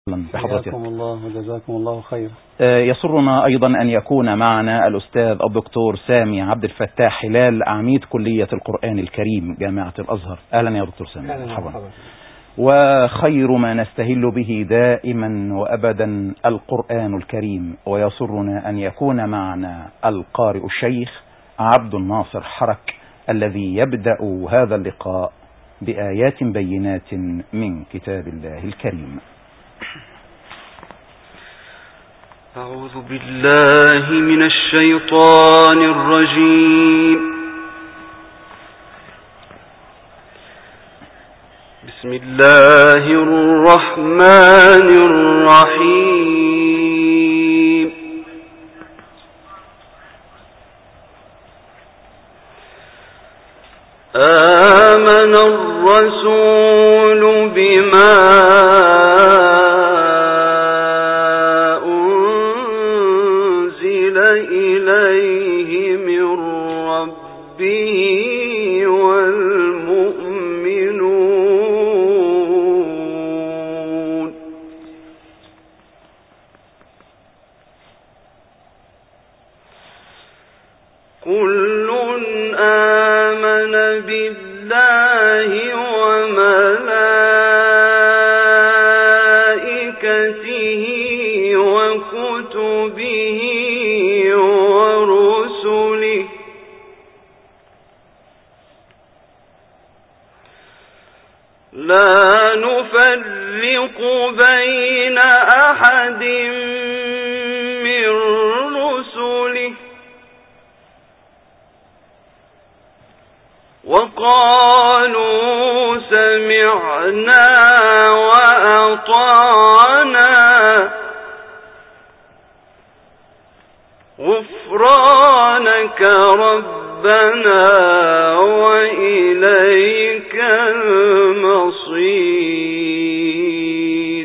بحضرتك. حياكم الله وجزاكم الله خير. يسرنا أيضا أن يكون معنا الأستاذ الدكتور سامي عبد الفتاح هلال، عميد كلية القرآن الكريم جامعة الأزهر. أهلا يا دكتور سامي. مرحبا. وخير ما نستهل به دائما وأبدا القرآن الكريم، ويسرنا أن يكون معنا القارئ الشيخ عبد الناصر حرك الذي يبدأ هذا اللقاء بآيات بينات من كتاب الله الكريم. أعوذ بالله من الشيطان الرجيم. بسم الله الرحمن الرحيم. آمن الرسول بما إليه من ربه والمؤمنون كل آمن بالله وملائكته وكتبه ورسله لا نفرق بين أحد من رسله وقالوا سمعنا وأطعنا غفرانك ربنا وإليك المصير.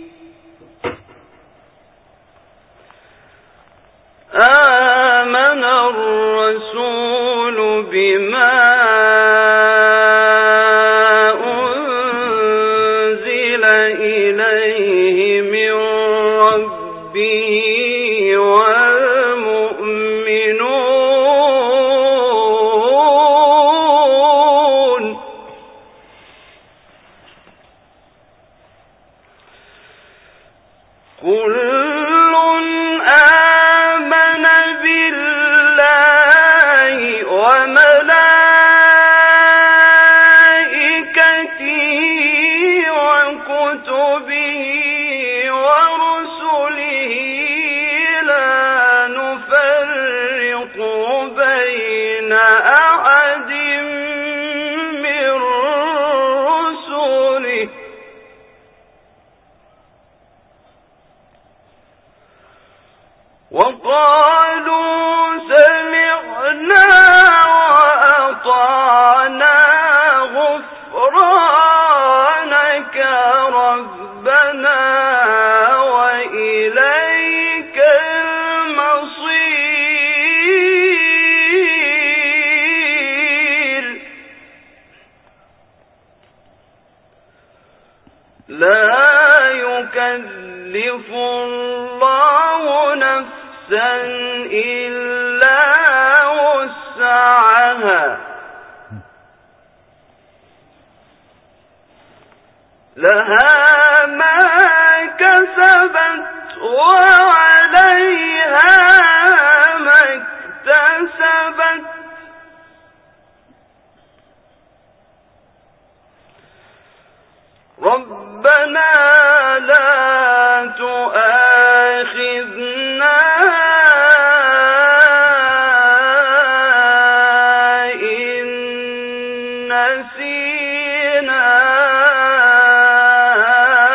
آمن الرسول بما أنزل إليه من ربه والمؤمنون كل آمن بالله وملائكته وكتبه ورسله لا نفرق بين أحد من رسله وقالوا سمعنا وأطعنا غفرانك ربنا وإليك المصير. لا يكلف الله نفسا إلا وسعها لها ما كسبت وعليها ما اكتسبت ربنا لا تؤاخذنا إن نسينا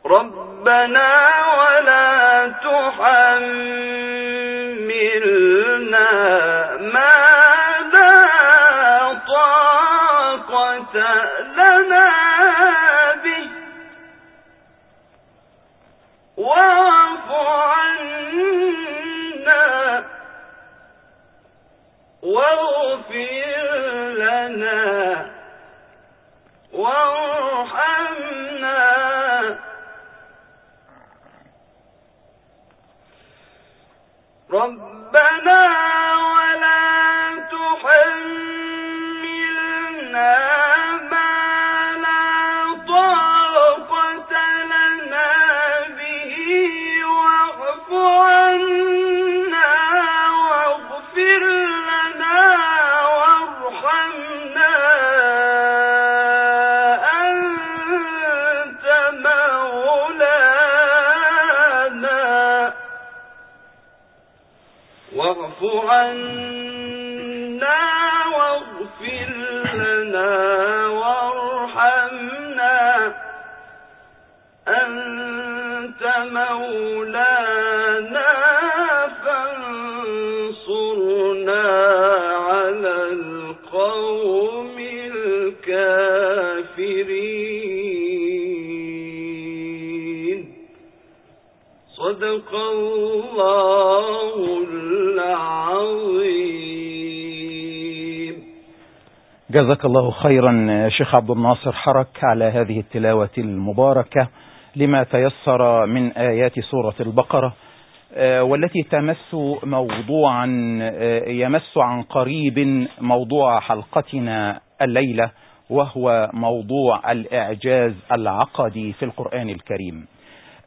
ربنا ولا تحملنا ما لا طاقة لنا به واعف عنا واغفر لنا وارحمنا ربنا ولا تحملنا ما لا طاقة لنا به واعف عنا واغفر لنا وارحمنا أنت مولانا واعف عنا واغفر لنا وارحمنا أنت مولانا فانصرنا على القوم الكافرين. صدق الله العظيم. جزاك الله خيرا شيخ عبد الناصر حرك على هذه التلاوة المباركة لما تيسر من آيات سورة البقرة، والتي تمس موضوعا يمس عن قريب موضوع حلقتنا الليلة، وهو موضوع الإعجاز العقدي في القرآن الكريم.